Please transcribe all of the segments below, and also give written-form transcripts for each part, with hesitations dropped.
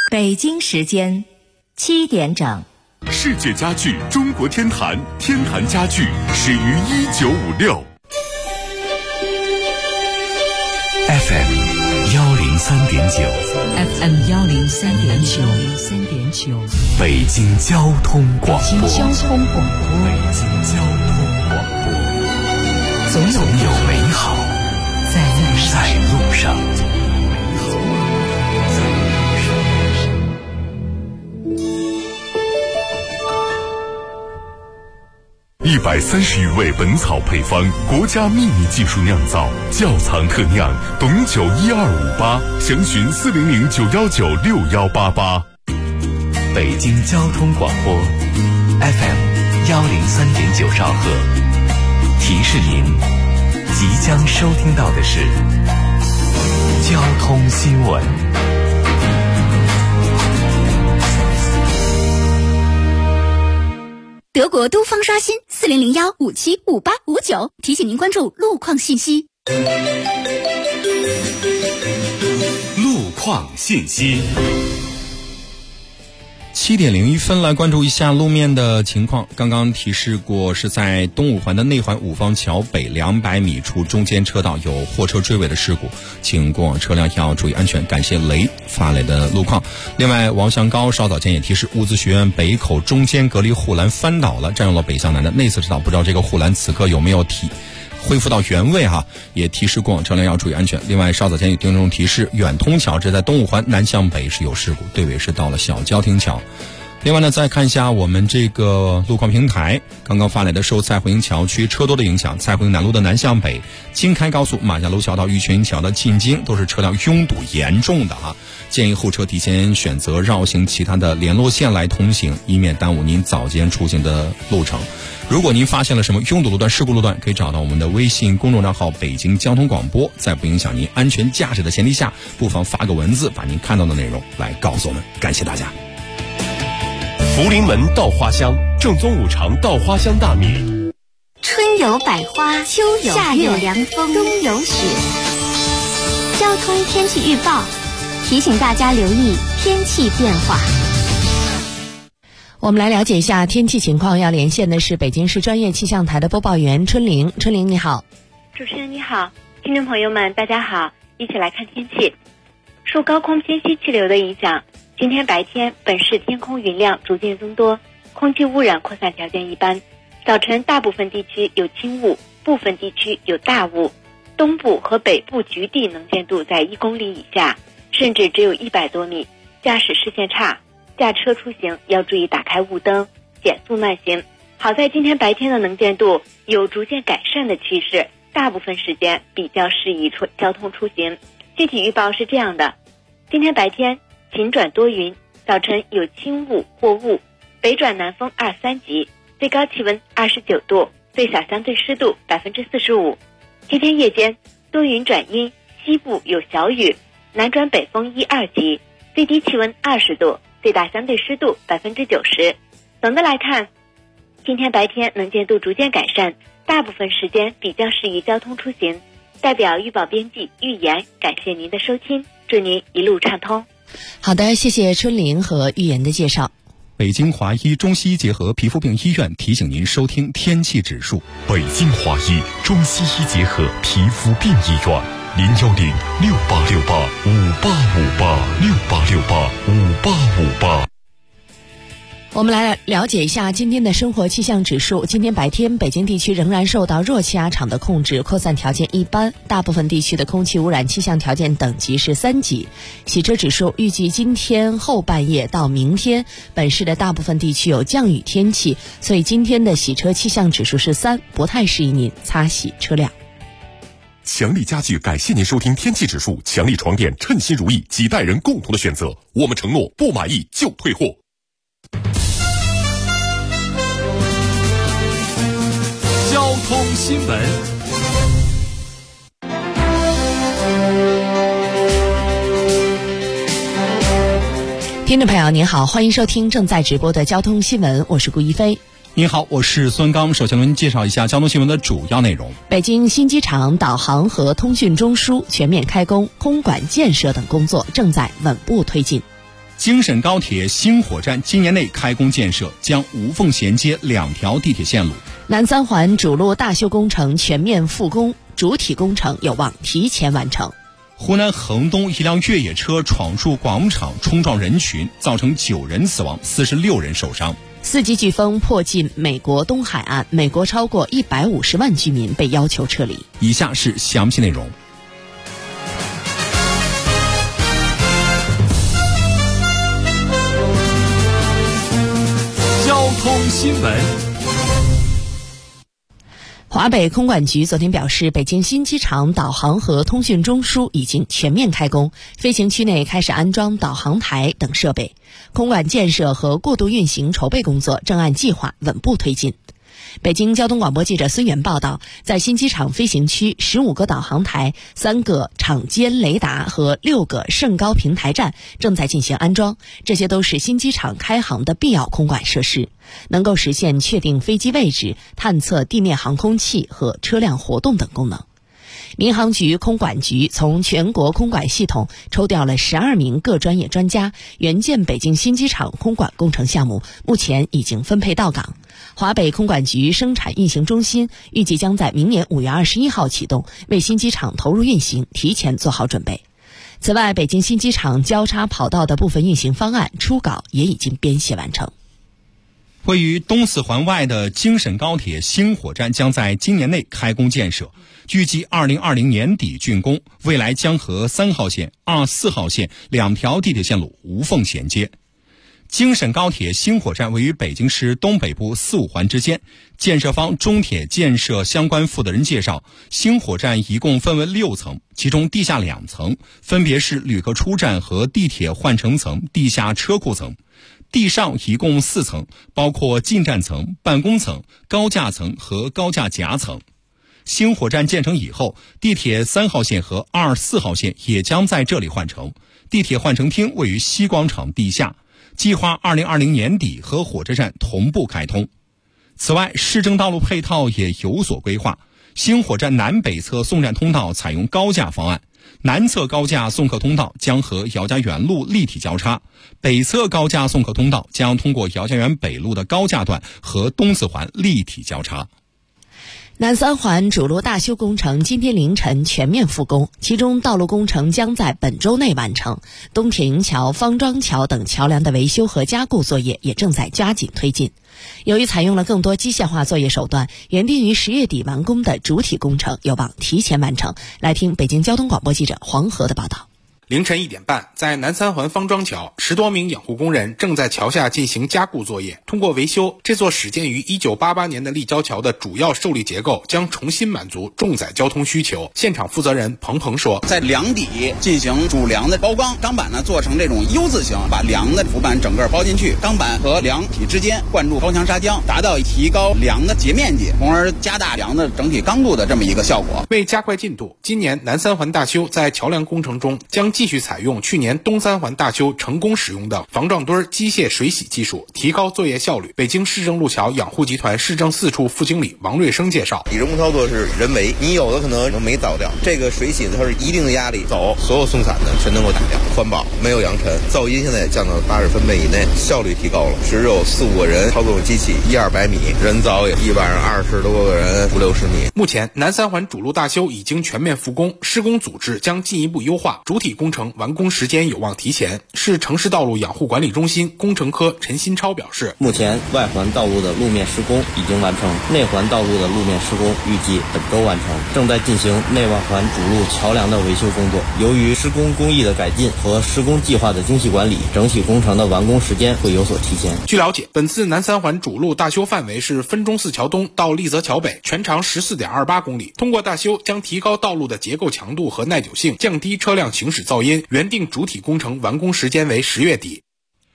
北京时间7点整。 世界家具中国天坛，天坛家具始于1956。FM 103.9，FM 103.9， 北京交通广播， 北京交通广播，总有美好在路上。 130余味本草配方，国家秘密技术酿造，窖藏特酿，董酒12588，详询40091961188。 北京交通广播 FM 103.9兆赫，提示您即将收听到的是交通新闻。 德国都方刷新40015755859，提醒您关注路况信息。 路况信息。 7点01分，来关注一下路面的情况。刚刚提示过，是在东五环的内环五方桥北200米处中间车道有货车追尾的事故，请过往车辆要注意安全。感谢雷发来的路况。另外，王祥高稍早前也提示，物资学院北口中间隔离护栏翻倒了，占用了北向南的内侧车道，不知道这个护栏此刻有没有恢复到原位哈，也提示过往车辆要注意安全。另外，稍早前有听众提示，远通桥这在东五环南向北是有事故，对尾是到了小交亭桥。另外呢，再看一下我们这个路况平台刚刚发来的，受蔡胡营桥区车多的影响，蔡胡营南路的南向北、京开高速马家楼桥到玉泉桥的进京都是车辆拥堵严重的啊，建议后车提前选择绕行其他的联络线来通行，以免耽误您早间出行的路程。如果您发现了什么拥堵路段、事故路段，可以找到我们的微信公众账号北京交通广播，在不影响您安全驾驶的前提下，不妨发个文字把您看到的内容来告诉我们。感谢大家。 福临门稻花香，正宗五常稻花香大米。 春有百花，秋有夏有凉风，冬有雪。交通天气预报提醒大家留意天气变化。 我们来了解一下天气情况，要连线的是北京市专业气象台的播报员春玲。春玲你好。 主持人你好，听众朋友们大家好，一起来看天气。受高空偏西气流的影响，今天白天本市天空云量逐渐增多，空气污染扩散条件一般，早晨大部分地区有轻雾，部分地区有大雾，东部和北部局地能见度在1公里以下，甚至只有100多米，驾驶视线差，驾车出行要注意打开雾灯，减速慢行。好在今天白天的能见度有逐渐改善的趋势，大部分时间比较适宜交通出行。具体预报是这样的，今天白天晴转多云，早晨有轻雾或雾，北转南风2、3级，最高气温29度，最小相对湿度45%。今天夜间多云转阴，西部有小雨，南转北风1、2级，最低气温20度，最大相对湿度90%。总的来看，今天白天能见度逐渐改善，大部分时间比较适宜交通出行。代表预报编辑预言，感谢您的收听，祝您一路畅通。 好的，谢谢春玲和预言的介绍。 北京华医中西医结合皮肤病医院提醒您收听天气指数。 北京华医中西医结合皮肤病医院，0106868585858，68685858。 我们来了解一下今天的生活气象指数。今天白天，北京地区仍然受到弱气压场的控制，扩散条件一般，大部分地区的空气污染气象条件等级是3级。洗车指数预计今天后半夜到明天，本市的大部分地区有降雨天气，所以今天的洗车气象指数是3，不太适宜您擦洗车辆。 强力家具感谢您收听天气指数，强力床垫称心如意，几代人共同的选择，我们承诺不满意就退货。 交通新闻。 听众朋友您好，欢迎收听正在直播的交通新闻，我是顾一飞。 您好，我是孙刚。首先为您介绍一下交通新闻的主要内容。 北京新机场导航和通讯中枢全面开工，空管建设等工作正在稳步推进。 京沈高铁新火站今年内开工建设，将无缝衔接2条地铁线路。 南三环主路大修工程全面复工，主体工程有望提前完成。 湖南衡东一辆越野车闯入广场，冲撞人群，造成9人死亡，46人受伤。 4级飓风迫近美国东海岸，美国超过150万居民被要求撤离。 以下是详细内容。 交通新闻。 华北空管局昨天表示，北京新机场导航和通讯中枢已经全面开工，飞行区内开始安装导航台等设备，空管建设和过渡运行筹备工作正按计划稳步推进。北京交通广播记者孙源报道，在新机场飞行区15个导航台、3个场间雷达和6个甚高平台站正在进行安装，这些都是新机场开航的必要空管设施，能够实现确定飞机位置、探测地面航空器和车辆活动等功能。民航局空管局从全国空管系统抽调了12名各专业专家，援建北京新机场空管工程项目目前已经分配到岗。华北空管局生产运行中心预计将在明年5月21号启动，为新机场投入运行提前做好准备。此外，北京新机场交叉跑道的部分运行方案初稿也已经编写完成。 位于东四环外的京沈高铁新火站将在今年内开工建设，预计2020年底竣工，未来将和3号线、24号线2条地铁线路无缝衔接。京沈高铁新火站位于北京市东北部4、5环之间。建设方中铁建设相关负责人介绍，新火站一共分为6层，其中地下2层分别是旅客出站和地铁换乘层、地下车库层。地上一共4层，包括进站层、办公层、高架层和高架夹层。新火站建成以后，地铁3号线和24号线也将在这里换乘。地铁换乘厅位于西广场地下，计划2020年底和火车站同步开通。此外，市政道路配套也有所规划。新火站南北侧送站通道采用高架方案，南侧高架送客通道将和姚家园路立体交叉，北侧高架送客通道将通过姚家园北路的高架段和东四环立体交叉。 南三环主路大修工程今天凌晨全面复工，其中道路工程将在本周内完成，东铁营桥、方庄桥等桥梁的维修和加固作业也正在加紧推进。由于采用了更多机械化作业手段，原定于10月底完工的主体工程有望提前完成。来听北京交通广播记者黄河的报道。 凌晨1点半，在南三环方庄桥，10多名养护工人正在桥下进行加固作业。通过维修，这座始建于1988年的立交桥的主要受力结构将重新满足重载交通需求。现场负责人彭鹏说， 在梁底进行主梁的包钢，钢板呢做成这种 U 字形，把梁的浮板整个包进去，钢板和梁体之间灌注高强砂浆，达到提高梁的截面积，从而加大梁的整体刚度的这么一个效果。 为加快进度，今年南三环大修在桥梁工程中将继续采用去年东三环大修成功使用的防撞墩机械水洗技术，提高作业效率。北京市政路桥养护集团市政4处副经理王瑞生介绍， 人工操作是人为，你有的可能没凿掉，这个水洗的它是一定的压力走，所有松散的全能够打掉，环保没有扬尘，噪音现在也降到80分贝以内，效率提高了。只有4、5个人操纵机器100-200米，人凿也一晚上20多个人50-60米。 目前南三环主路大修已经全面复工，施工组织将进一步优化，主体工程完工时间有望提前。市城市道路养护管理中心工程科陈新超表示， 目前外环道路的路面施工已经完成，内环道路的路面施工预计本周完成，正在进行内外环主路桥梁的维修工作。由于施工工艺的改进和施工计划的精细管理，整体工程的完工时间会有所提前。 据了解，本次南三环主路大修范围是分钟寺桥东到丽泽桥北，全长14.28公里。通过大修将提高道路的结构强度和耐久性，降低车辆行驶噪音。原定主体工程完工时间为10月底。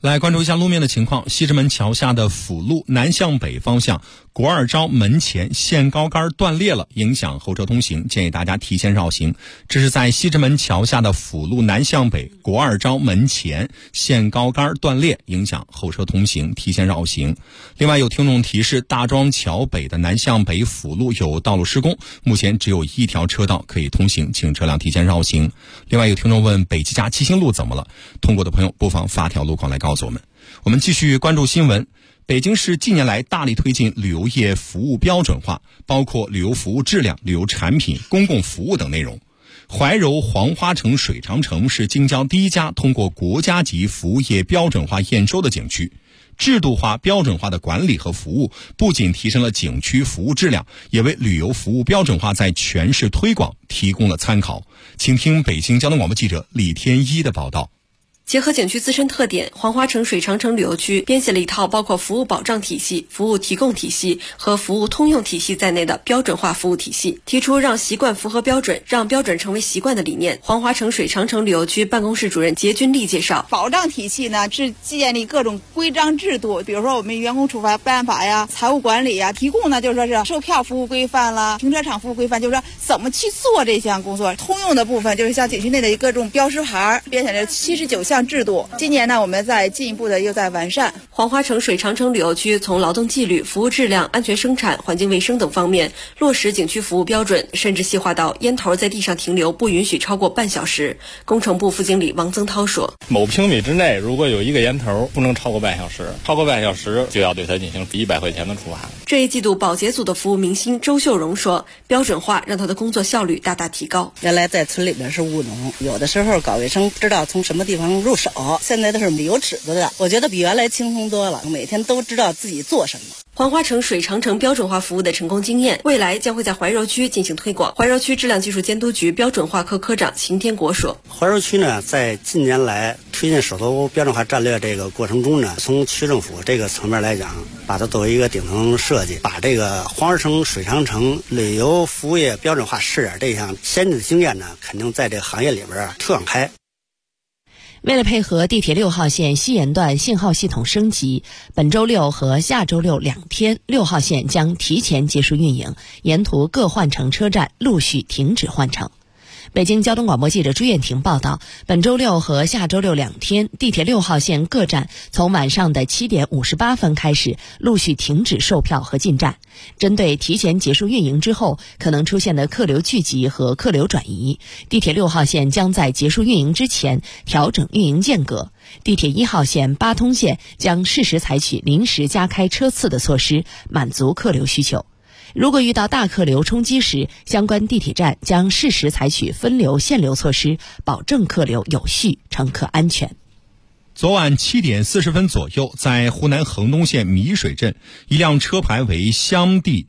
来关注一下路面的情况。西直门桥下的辅路南向北方向国二招门前线高杆断裂了，影响后车通行，建议大家提前绕行。这是在西直门桥下的辅路南向北国二招门前线高杆断裂，影响后车通行，提前绕行。另外有听众提示，大庄桥北的南向北辅路有道路施工，目前只有一条车道可以通行，请车辆提前绕行。另外有听众问北纪家七星路怎么了，通过的朋友不妨发条路况来告诉我们。我们继续关注新闻。北京市近年来大力推进旅游业服务标准化，包括旅游服务质量、旅游产品、公共服务等内容。怀柔黄花城水长城是京郊第一家通过国家级服务业标准化验收的景区。制度化、标准化的管理和服务不仅提升了景区服务质量，也为旅游服务标准化在全市推广提供了参考。请听北京交通广播记者李天一的报道。 结合景区自身特点，黄花城水长城旅游区编写了一套包括服务保障体系、服务提供体系和服务通用体系在内的标准化服务体系，提出让习惯符合标准，让标准成为习惯的理念。黄花城水长城旅游区办公室主任杰军丽介绍， 保障体系呢是建立各种规章制度，比如说我们员工处罚办法呀、财务管理呀，提供呢就是说是售票服务规范啦、停车场服务规范，就是说怎么去做这项工作。通用的部分就是像景区内的各种标识牌，编写了79项制度。今年呢，我们在进一步的又在完善。 黄花城水长城旅游区从劳动纪律、服务质量、安全生产、环境卫生等方面落实景区服务标准，甚至细化到烟头在地上停留不允许超过半小时。工程部副经理王增涛说， 某平米之内如果有一个烟头，不能超过半小时，超过半小时就要对它进行100块钱的处罚。 这一季度保洁组的服务明星周秀荣说，标准化让他的工作效率大大提高。 原来在村里边是务农，有的时候搞卫生不知道从什么地方入手，现在都是有尺子的，我觉得比原来轻松多了，每天都知道自己做什么。 黄花城水长城标准化服务的成功经验，未来将会在怀柔区进行推广。怀柔区质量技术监督局标准化科科长邢天国说， 怀柔区呢，在近年来推进首都标准化战略这个过程中呢，从区政府这个层面来讲，把它作为一个顶层设计，把这个黄花城水长城旅游服务业标准化试点这项先进的经验呢，肯定在这个行业里边推广开。 为了配合地铁6号线西延段信号系统升级，本周六和下周六2天6号线将提前结束运营，沿途各换乘车站陆续停止换乘。北京交通广播记者朱艳婷报道，本周六和下周六2天，地铁6号线各站从晚上的7点58分开始陆续停止售票和进站。针对提前结束运营之后可能出现的客流聚集和客流转移，地铁6号线将在结束运营之前调整运营间隔。地铁1号线、八通线将适时采取临时加开车次的措施，满足客流需求。如果遇到大客流冲击时，相关地铁站将适时采取分流限流措施，保证客流有序，乘客安全。 昨晚7点40分左右，在湖南衡东县米水镇，一辆车牌为湘 D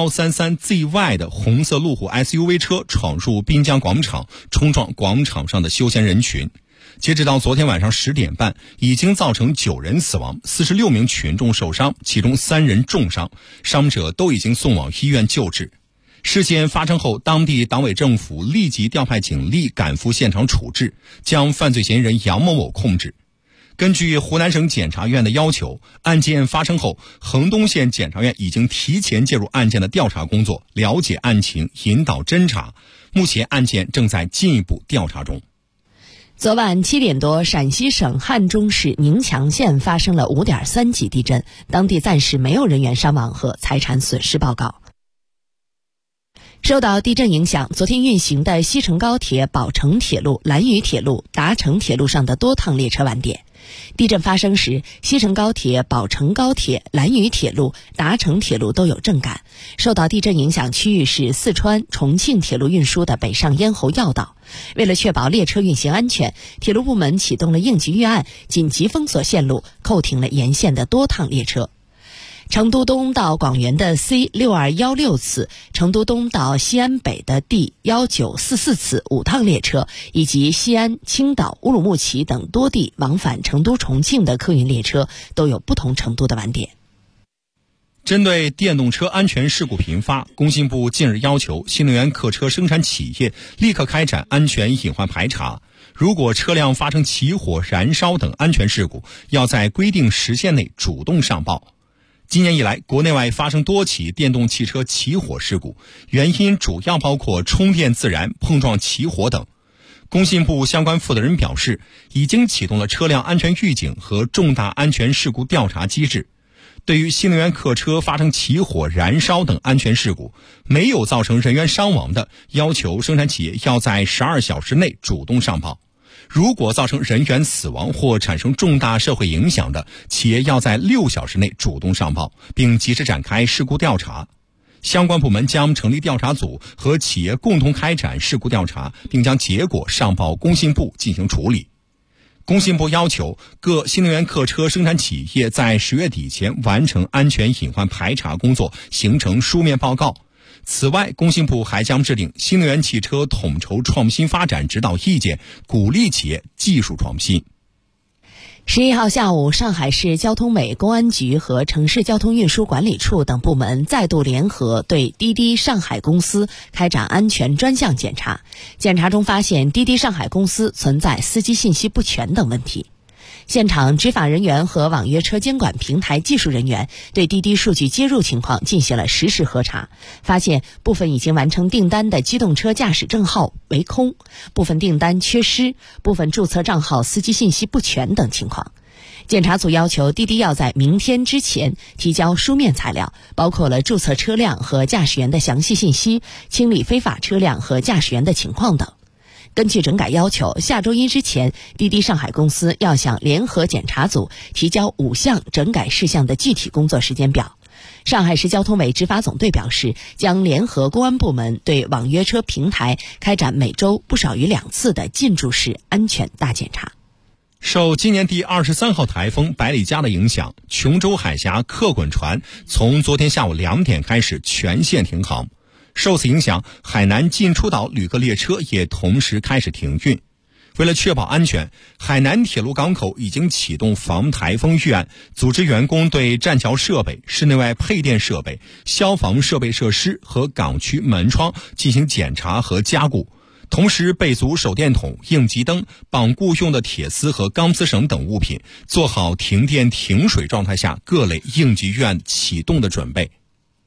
133ZY 的红色路虎 SUV 车闯入滨江广场，冲撞广场上的休闲人群。截止到昨天晚上10点半，已经造成9人死亡，46名群众受伤，其中3人重伤，伤者都已经送往医院救治。事件发生后，当地党委政府立即调派警力赶赴现场处置，将犯罪嫌疑人杨某某控制。根据湖南省检察院的要求，案件发生后，衡东县检察院已经提前介入案件的调查工作，了解案情，引导侦查。目前案件正在进一步调查中。 昨晚7点多，陕西省汉中市宁强县发生了5.3级地震，当地暂时没有人员伤亡和财产损失报告。受到地震影响，昨天运行的西成高铁、宝成铁路、兰渝铁路、达成铁路上的多趟列车晚点。地震发生时，西成高铁、宝成高铁、兰渝铁路、达成铁路都有震感。受到地震影响区域是四川、重庆铁路运输的北上咽喉要道。为了确保列车运行安全，铁路部门启动了应急预案，紧急封锁线路，扣停了沿线的多趟列车。成都东到广元的 C6216 次，成都东到西安北的 D1944 次5趟列车，以及西安、青岛、乌鲁木齐等多地往返成都、重庆的客运列车都有不同程度的晚点。 针对电动车安全事故频发，工信部近日要求新能源客车生产企业立刻开展安全隐患排查。如果车辆发生起火、燃烧等安全事故，要在规定时限内主动上报。今年以来，国内外发生多起电动汽车起火事故，原因主要包括充电自燃、碰撞起火等。工信部相关负责人表示，已经启动了车辆安全预警和重大安全事故调查机制。对于新能源客车发生起火、燃烧等安全事故，没有造成人员伤亡的，要求生产企业要在12小时内主动上报；如果造成人员死亡或产生重大社会影响的，企业要在6小时内主动上报，并及时展开事故调查。相关部门将成立调查组，和企业共同开展事故调查，并将结果上报工信部进行处理。工信部要求各新能源客车生产企业在10月底前完成安全隐患排查工作，形成书面报告。此外，工信部还将制定新能源汽车统筹创新发展指导意见，鼓励企业技术创新。 11号下午，上海市交通委、公安局和城市交通运输管理处等部门再度联合对滴滴上海公司开展安全专项检查。检查中发现，滴滴上海公司存在司机信息不全等问题。现场执法人员和网约车监管平台技术人员对滴滴数据接入情况进行了实时核查，发现部分已经完成订单的机动车驾驶证号为空，部分订单缺失，部分注册账号司机信息不全等情况。检查组要求滴滴要在明天之前提交书面材料，包括了注册车辆和驾驶员的详细信息、清理非法车辆和驾驶员的情况等。根据整改要求，下周1之前，滴滴上海公司要向联合检查组提交5项整改事项的具体工作时间表。上海市交通委执法总队表示，将联合公安部门对网约车平台开展每周不少于2次的进驻式安全大检查。 受今年第23号台风百里佳的影响，琼州海峡客滚船从昨天下午2点开始全线停航。受此影响，海南进出岛旅客列车也同时开始停运。为了确保安全，海南铁路港口已经启动防台风预案，组织员工对栈桥设备、室内外配电设备、消防设备设施和港区门窗进行检查和加固，同时备足手电筒、应急灯、绑固用的铁丝和钢丝绳等物品，做好停电停水状态下各类应急预案启动的准备。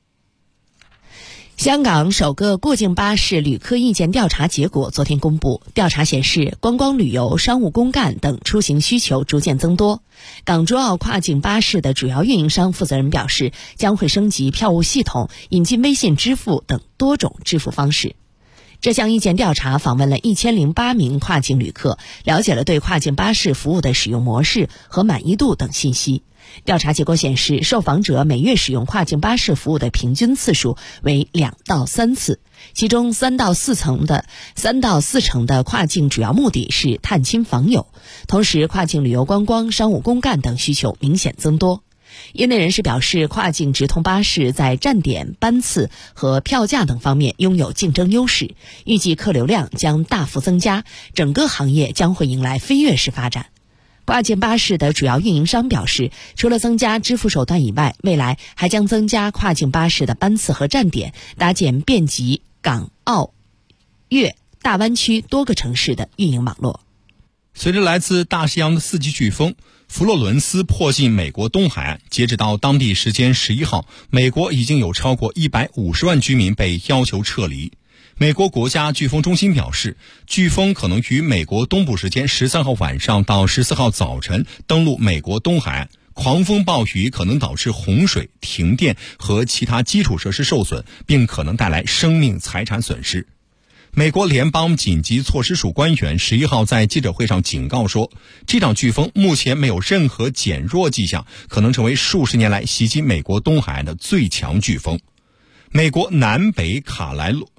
香港首个过境巴士旅客意见调查结果昨天公布，调查显示，观光旅游、商务公干等出行需求逐渐增多。港珠澳跨境巴士的主要运营商负责人表示，将会升级票务系统，引进微信支付等多种支付方式。这项意见调查访问了1008名跨境旅客，了解了对跨境巴士服务的使用模式和满意度等信息。调查结果显示，受访者每月使用跨境巴士服务的平均次数为2到3次，其中3到4成的跨境主要目的是探亲访友，同时跨境旅游观光、商务公干等需求明显增多。业内人士表示，跨境直通巴士在站点、班次和票价等方面拥有竞争优势，预计客流量将大幅增加，整个行业将会迎来飞跃式发展。跨境巴士的主要运营商表示，除了增加支付手段以外，未来还将增加跨境巴士的班次和站点，搭建遍及港澳粤大湾区多个城市的运营网络。 随着来自大西洋的4级飓风佛罗伦斯迫近美国东海岸，截止到当地时间11号，美国已经有超过150万居民被要求撤离。美国国家飓风中心表示，飓风可能于美国东部时间13号晚上到14号早晨登陆美国东海岸，狂风暴雨可能导致洪水、停电和其他基础设施受损，并可能带来生命财产损失。美国联邦紧急措施署官员11号在记者会上警告说，这场飓风目前没有任何减弱迹象，可能成为数十年来袭击美国东海岸的最强飓风。美国南北卡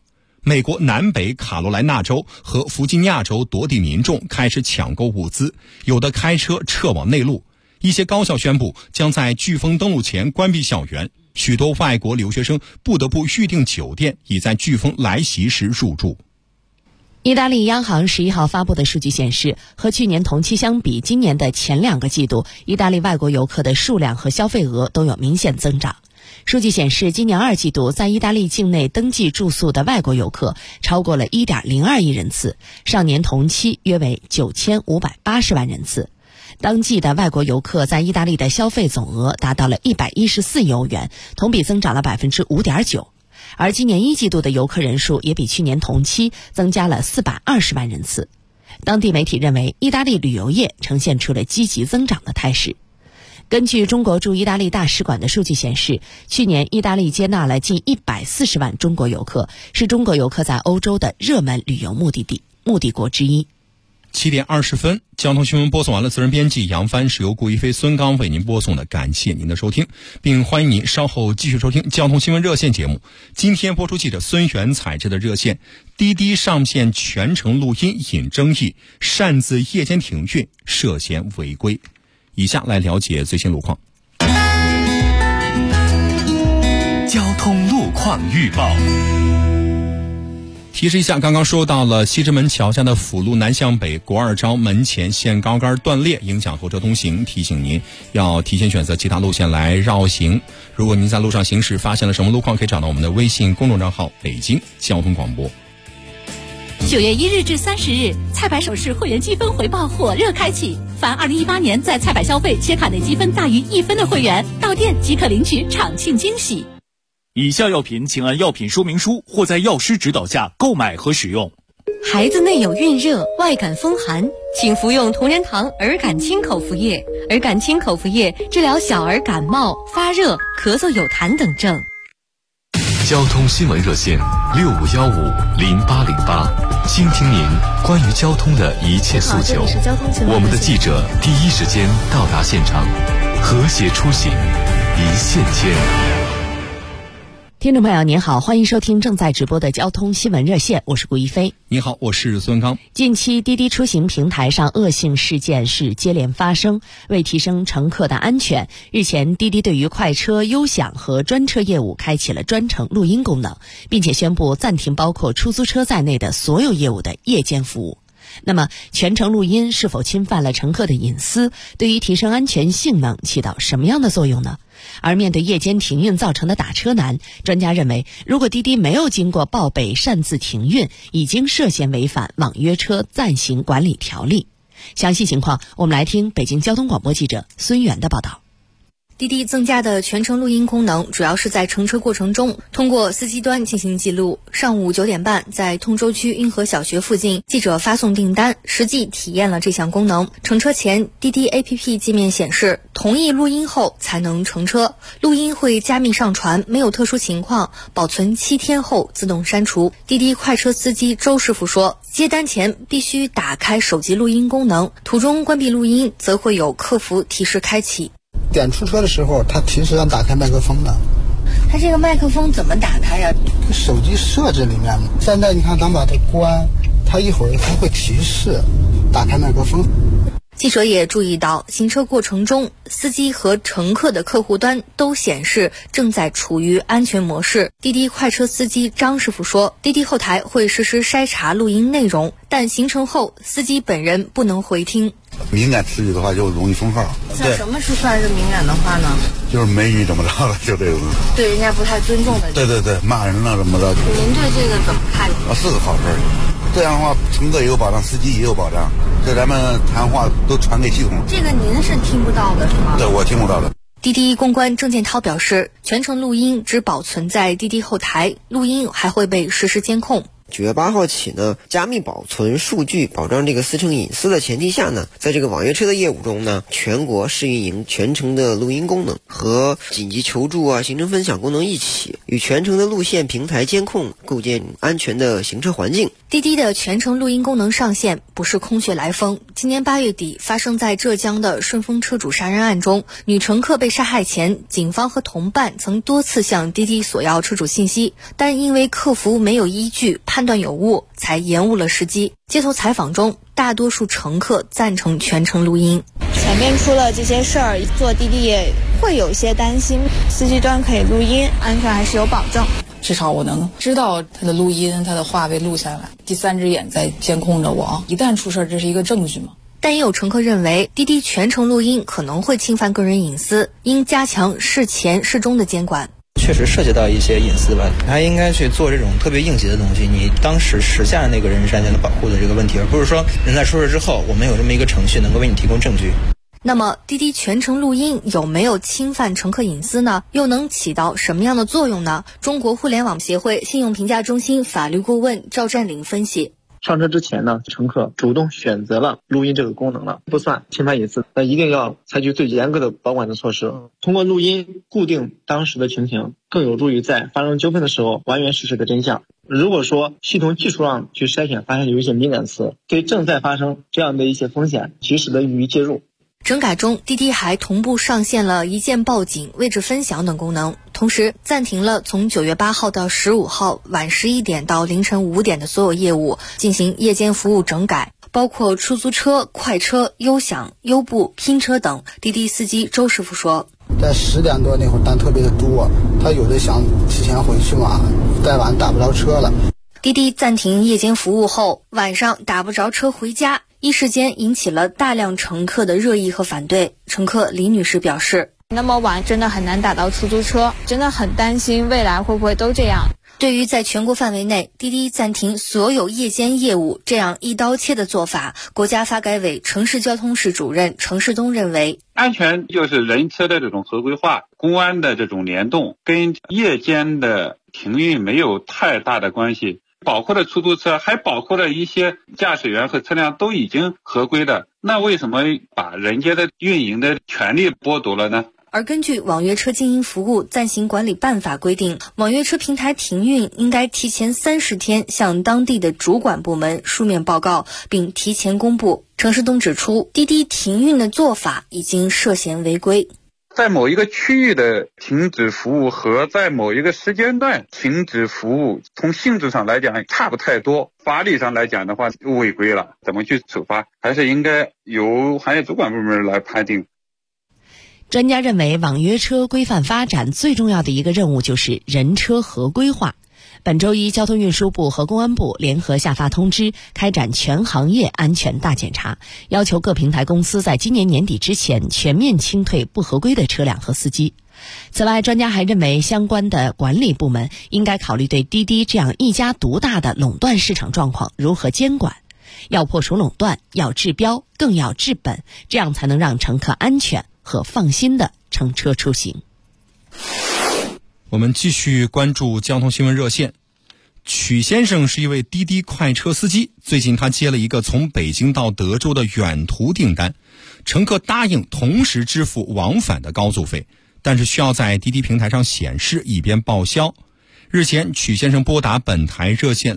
罗来纳州和弗吉尼亚州多地民众开始抢购物资，有的开车撤往内陆。一些高校宣布将在飓风登陆前关闭校园，许多外国留学生不得不预订酒店，以在飓风来袭时入住。 意大利央行11号发布的数据显示，和去年同期相比，今年的前2个季度，意大利外国游客的数量和消费额都有明显增长。 数据显示，今年2季度在意大利境内登记住宿的外国游客超过了 1.02 亿人次，上年同期约为9580万人次。当季的外国游客在意大利的消费总额达到了114亿欧元，同比增长了 5.9%。而今年1季度的游客人数也比去年同期增加了420万人次。当地媒体认为，意大利旅游业呈现出了积极增长的态势。根据中国驻意大利大使馆的数据显示，去年意大利接纳了近140万中国游客，是中国游客在欧洲的热门旅游目的国之一。 7点20分，交通新闻播送完了，责任编辑杨帆是由顾一飞、孙刚为您播送的，感谢您的收听，并欢迎您稍后继续收听交通新闻热线节目。今天播出记者孙元采制的热线，滴滴上线全程录音引争议，擅自夜间停运涉嫌违规。以下来了解最新路况。 交通路况预报。 提示一下，刚刚说到了西直门桥下的辅路南向北国二招门前线高杆断裂，影响后车通行，提醒您要提前选择其他路线来绕行。如果您在路上行驶发现了什么路况，可以找到我们的微信公众账号北京交通广播。 9月1日至30日，菜百首饰会员积分回报火热开启，凡2018年在菜百消费且卡内积分大于1分的会员，到店即可领取场庆惊喜。 以下药品请按药品说明书或在药师指导下购买和使用。 孩子内有孕热、外感风寒，请服用同仁堂儿感清口服液。儿感清口服液治疗小儿感冒、发热、咳嗽有痰等症。 交通新闻热线65150808，倾听您关于交通的一切诉求。我们的记者第一时间到达现场，和谐出行，一线牵。 听众朋友您好，欢迎收听正在直播的交通新闻热线，我是顾一飞。 你好，我是孙刚。 近期滴滴出行平台上恶性事件是接连发生，为提升乘客的安全，日前滴滴对于快车、优享和专车业务开启了专程录音功能，并且宣布暂停包括出租车在内的所有业务的夜间服务。那么全程录音是否侵犯了乘客的隐私，对于提升安全性能起到什么样的作用呢？而面对夜间停运造成的打车难，专家认为，如果滴滴没有经过报备擅自停运，已经涉嫌违反网约车暂行管理条例。详细情况我们来听北京交通广播记者孙源的报道。 滴滴增加的全程录音功能主要是在乘车过程中通过司机端进行记录。上午9点半，在通州区运河小学附近，记者发送订单，实际体验了这项功能。乘车前，滴滴 APP 界面显示同意录音后才能乘车，录音会加密上传，没有特殊情况保存7天后自动删除。滴滴快车司机周师傅说，接单前必须打开手机录音功能，途中关闭录音则会有客服提示开启。 点出车的时候，它提示让打开麦克风的。 它这个麦克风怎么打开呀？ 手机设置里面嘛。现在你看，咱把它关，它一会儿它会提示打开麦克风。 记者也注意到，行车过程中，司机和乘客的客户端都显示正在处于安全模式。滴滴快车司机张师傅说，滴滴后台会实时筛查录音内容，但行程后司机本人不能回听。 敏感词语的话就容易封号。 像什么是算是敏感的话呢？ 就是美女怎么着了，就这个。 对人家不太尊重的。 对，骂人了怎么着。 您对这个怎么看？ 是个好事儿。这样的话，乘客也有保障，司机也有保障。这咱们谈话都传给系统。 这个您是听不到的是吗？ 对，我听不到的。 滴滴公关郑建涛表示，全程录音只保存在滴滴后台，录音还会被实时监控。 9月8号起呢，加密保存数据，保障这个司乘隐私的前提下呢，在这个网约车的业务中呢，全国试运营全程的录音功能和紧急求助啊、行程分享功能一起，与全程的路线平台监控，构建安全的行车环境。 滴滴的全程录音功能上线不是空穴来风。今年8月底发生在浙江的顺丰车主杀人案中，女乘客被杀害前，警方和同伴曾多次向滴滴索要车主信息，但因为客服没有依据，判断有误，才延误了时机。街头采访中，大多数乘客赞成全程录音。 前面出了这些事儿，坐滴滴也会有些担心，司机端可以录音，安全还是有保证。 至少我能知道他的录音，他的话被录下来，第三只眼在监控着我，一旦出事这是一个证据嘛。 但也有乘客认为，滴滴全程录音可能会侵犯个人隐私，应加强事前事中的监管。 确实涉及到一些隐私吧，还应该去做这种特别应急的东西，你当时实现了那个人身安全的保护的这个问题，而不是说人在出事之后，我们有这么一个程序能够为你提供证据。 那么滴滴全程录音有没有侵犯乘客隐私呢？又能起到什么样的作用呢？中国互联网协会信用评价中心法律顾问赵占领分析。 上车之前呢，乘客主动选择了录音这个功能了，不算侵犯隐私，那一定要采取最严格的保管的措施。通过录音固定当时的情形，更有助于在发生纠纷的时候还原事实的真相。如果说系统技术上去筛选发现有一些敏感词，对正在发生这样的一些风险及时的予以介入。 整改中，滴滴还同步上线了一键报警、位置分享等功能，同时暂停了从9月8号到15号晚11点到凌晨5点的所有业务，进行夜间服务整改，包括出租车、快车、优享、优步、拼车等。滴滴司机周师傅说， 在10点多那会儿单特别的多，他有的想提前回去嘛，再晚打不着车了。 滴滴暂停夜间服务后，晚上打不着车回家，一时间引起了大量乘客的热议和反对。乘客李女士表示， 那么晚真的很难打到出租车，真的很担心未来会不会都这样。 对于在全国范围内滴滴暂停所有夜间业务这样一刀切的做法，国家发改委城市交通室主任程世东认为， 安全就是人车的这种合规化，公安的这种联动跟夜间的停运没有太大的关系，包括了出租车，还包括了一些驾驶员和车辆都已经合规的，那为什么把人家的运营的权利剥夺了呢？ 而根据《网约车经营服务暂行管理办法》规定，网约车平台停运应该提前30天向当地的主管部门书面报告，并提前公布。程世东指出，滴滴停运的做法已经涉嫌违规。 在某一个区域的停止服务和在某一个时间段停止服务，从性质上来讲差不太多，法理上来讲的话违规了，怎么去处罚，还是应该由行业主管部门来判定。 专家认为，网约车规范发展最重要的一个任务就是人车合规化。本周一，交通运输部和公安部联合下发通知，开展全行业安全大检查，要求各平台公司在今年年底之前全面清退不合规的车辆和司机。此外，专家还认为，相关的管理部门应该考虑对滴滴这样一家独大的垄断市场状况如何监管。要破除垄断，要治标，更要治本，这样才能让乘客安全和放心的乘车出行。 我们继续关注交通新闻热线。曲先生是一位滴滴快车司机，最近他接了一个从北京到德州的远途订单，乘客答应同时支付往返的高速费，但是需要在滴滴平台上显示以便报销。日前，曲先生拨打本台热线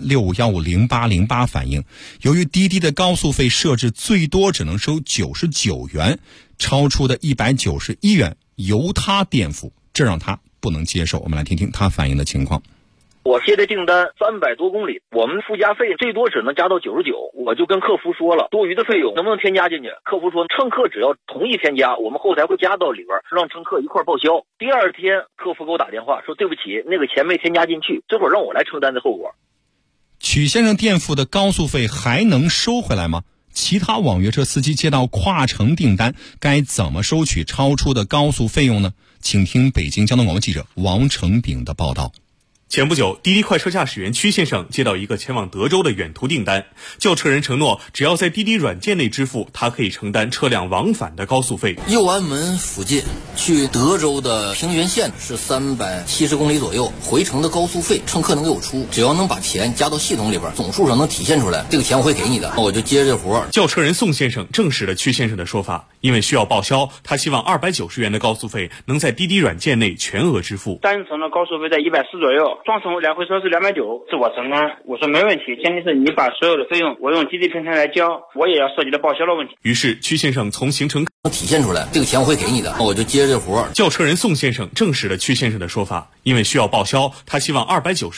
65150808反映，由于滴滴的高速费设置最多只能收99元，超出的191元由他垫付，这让他不能接受。我们来听听他反映的情况。 我接的订单300多公里，我们附加费最多只能加到99，我就跟客服说了，多余的费用能不能添加进去？客服说，乘客只要同意添加，我们后台会加到里边，让乘客一块报销。第二天，客服给我打电话说，对不起，那个钱没添加进去，这会儿让我来承担的后果。 曲先生垫付的高速费还能收回来吗？其他网约车司机接到跨城订单，该怎么收取超出的高速费用呢？请听北京交通广播记者王成炳的报道。 前不久，滴滴快车驾驶员曲先生接到一个前往德州的远途订单，叫车人承诺，只要在滴滴软件内支付，他可以承担车辆往返的高速费。 右安门附近去德州的平原线是370公里左右，回程的高速费乘客能给我出，只要能把钱加到系统里边，总数上能体现出来，这个钱我会给你的，我就接这活。 叫车人宋先生证实了曲先生的说法，因为需要报销，他希望290元的高速费能在滴滴软件内全额支付。 单程的高速费在140左右，双程来回车是290，是我承担。我说没问题，前提是你把所有的费用我用滴滴平台来交，我也要涉及到报销的问题。 于是曲先生从行程体现出来，这个钱我会给你的，我就接这活。 叫车人宋先生证实了曲先生的说法，因为需要报销，他希望290